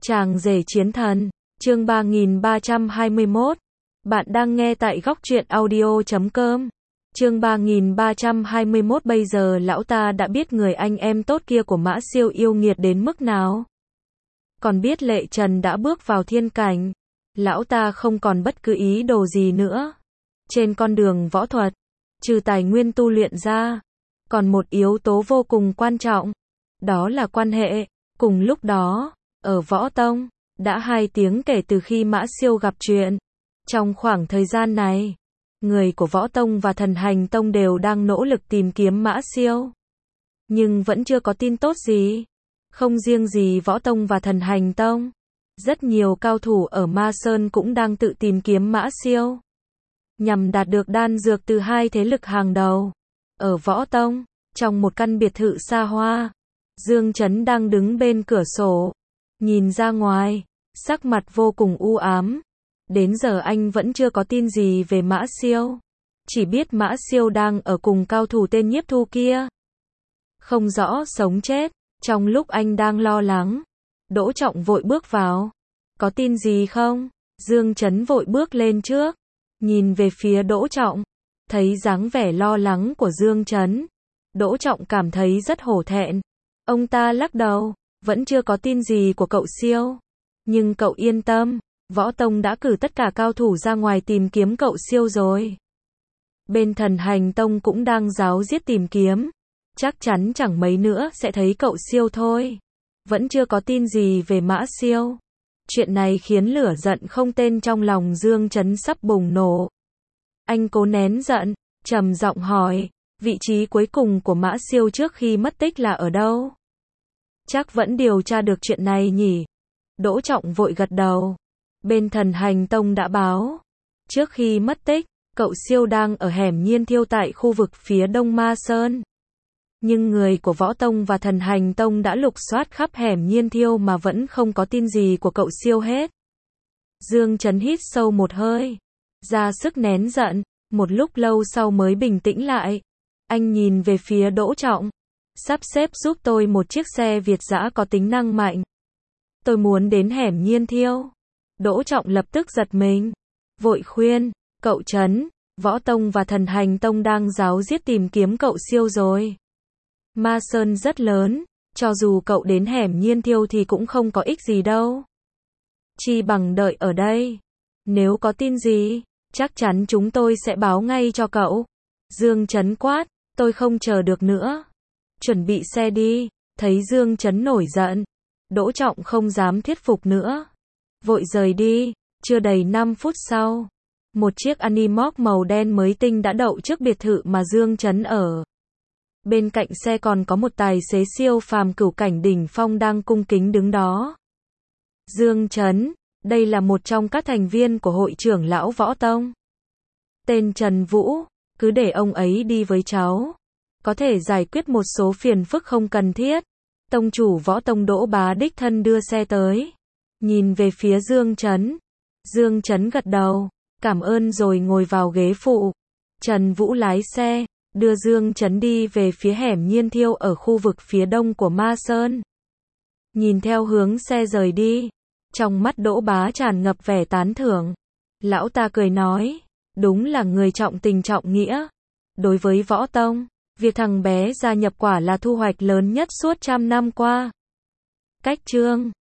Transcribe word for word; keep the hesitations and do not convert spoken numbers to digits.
Chàng rể chiến thần, chương ba nghìn ba trăm hai mươi mốt. Bạn đang nghe tại góc truyện audio chấm com. Chương ba nghìn ba trăm hai mươi mốt. Bây giờ lão ta đã biết người anh em tốt kia của Mã Siêu yêu nghiệt đến mức nào. Còn biết Lệ Trần đã bước vào thiên cảnh. Lão ta không còn bất cứ ý đồ gì nữa. Trên con đường võ thuật, trừ tài nguyên tu luyện ra, còn một yếu tố vô cùng quan trọng. Đó là quan hệ. Cùng lúc đó, ở Võ Tông, đã hai tiếng kể từ khi Mã Siêu gặp chuyện. Trong khoảng thời gian này, người của Võ Tông và Thần Hành Tông đều đang nỗ lực tìm kiếm Mã Siêu. Nhưng vẫn chưa có tin tốt gì. Không riêng gì Võ Tông và Thần Hành Tông, rất nhiều cao thủ ở Ma Sơn cũng đang tự tìm kiếm Mã Siêu, nhằm đạt được đan dược từ hai thế lực hàng đầu. Ở Võ Tông, trong một căn biệt thự xa hoa, Dương Chấn đang đứng bên cửa sổ, nhìn ra ngoài, sắc mặt vô cùng u ám. Đến giờ anh vẫn chưa có tin gì về Mã Siêu. Chỉ biết Mã Siêu đang ở cùng cao thủ tên Nhiếp Thu kia. Không rõ sống chết. Trong lúc anh đang lo lắng, Đỗ Trọng vội bước vào. Có tin gì không? Dương Chấn vội bước lên trước, nhìn về phía Đỗ Trọng. Thấy dáng vẻ lo lắng của Dương Chấn, Đỗ Trọng cảm thấy rất hổ thẹn. Ông ta lắc đầu, vẫn chưa có tin gì của cậu Siêu. Nhưng cậu yên tâm, Võ Tông đã cử tất cả cao thủ ra ngoài tìm kiếm cậu Siêu rồi. Bên Thần Hành Tông cũng đang ráo riết tìm kiếm. Chắc chắn chẳng mấy nữa sẽ thấy cậu Siêu thôi. Vẫn chưa có tin gì về Mã Siêu. Chuyện này khiến lửa giận không tên trong lòng Dương Chấn sắp bùng nổ. Anh cố nén giận, trầm giọng hỏi, vị trí cuối cùng của Mã Siêu trước khi mất tích là ở đâu? Chắc vẫn điều tra được chuyện này nhỉ? Đỗ Trọng vội gật đầu. Bên Thần Hành Tông đã báo, trước khi mất tích, cậu Siêu đang ở hẻm Nhiên Thiêu tại khu vực phía đông Ma Sơn. Nhưng người của Võ Tông và Thần Hành Tông đã lục soát khắp hẻm Nhiên Thiêu mà vẫn không có tin gì của cậu Siêu hết. Dương Chấn hít sâu một hơi, ra sức nén giận, một lúc lâu sau mới bình tĩnh lại. Anh nhìn về phía Đỗ Trọng, sắp xếp giúp tôi một chiếc xe Việt dã có tính năng mạnh. Tôi muốn đến hẻm Nhiên Thiêu. Đỗ Trọng lập tức giật mình, vội khuyên, cậu Chấn, Võ Tông và Thần Hành Tông đang ráo riết tìm kiếm cậu Siêu rồi. Ma Sơn rất lớn, cho dù cậu đến hẻm Nhiên Thiêu thì cũng không có ích gì đâu. Chi bằng đợi ở đây. Nếu có tin gì, chắc chắn chúng tôi sẽ báo ngay cho cậu. Dương Chấn quát, tôi không chờ được nữa. Chuẩn bị xe đi. Thấy Dương Chấn nổi giận, Đỗ Trọng không dám thuyết phục nữa, vội rời đi. Chưa đầy năm phút sau, một chiếc Animoc màu đen mới tinh đã đậu trước biệt thự mà Dương Chấn ở. Bên cạnh xe còn có một tài xế siêu phàm cửu cảnh đỉnh phong đang cung kính đứng đó. Dương Chấn, đây là một trong các thành viên của hội trưởng lão Võ Tông. Tên Trần Vũ, cứ để ông ấy đi với cháu. Có thể giải quyết một số phiền phức không cần thiết. Tông chủ Võ Tông Đỗ Bá đích thân đưa xe tới. Nhìn về phía Dương Chấn. Dương Chấn gật đầu, cảm ơn rồi ngồi vào ghế phụ. Trần Vũ lái xe, đưa Dương Chấn đi về phía hẻm Nhiên Thiêu ở khu vực phía đông của Ma Sơn. Nhìn theo hướng xe rời đi, trong mắt Đỗ Bá tràn ngập vẻ tán thưởng. Lão ta cười nói, đúng là người trọng tình trọng nghĩa. Đối với Võ Tông, việc thằng bé gia nhập quả là thu hoạch lớn nhất suốt trăm năm qua. Cách chương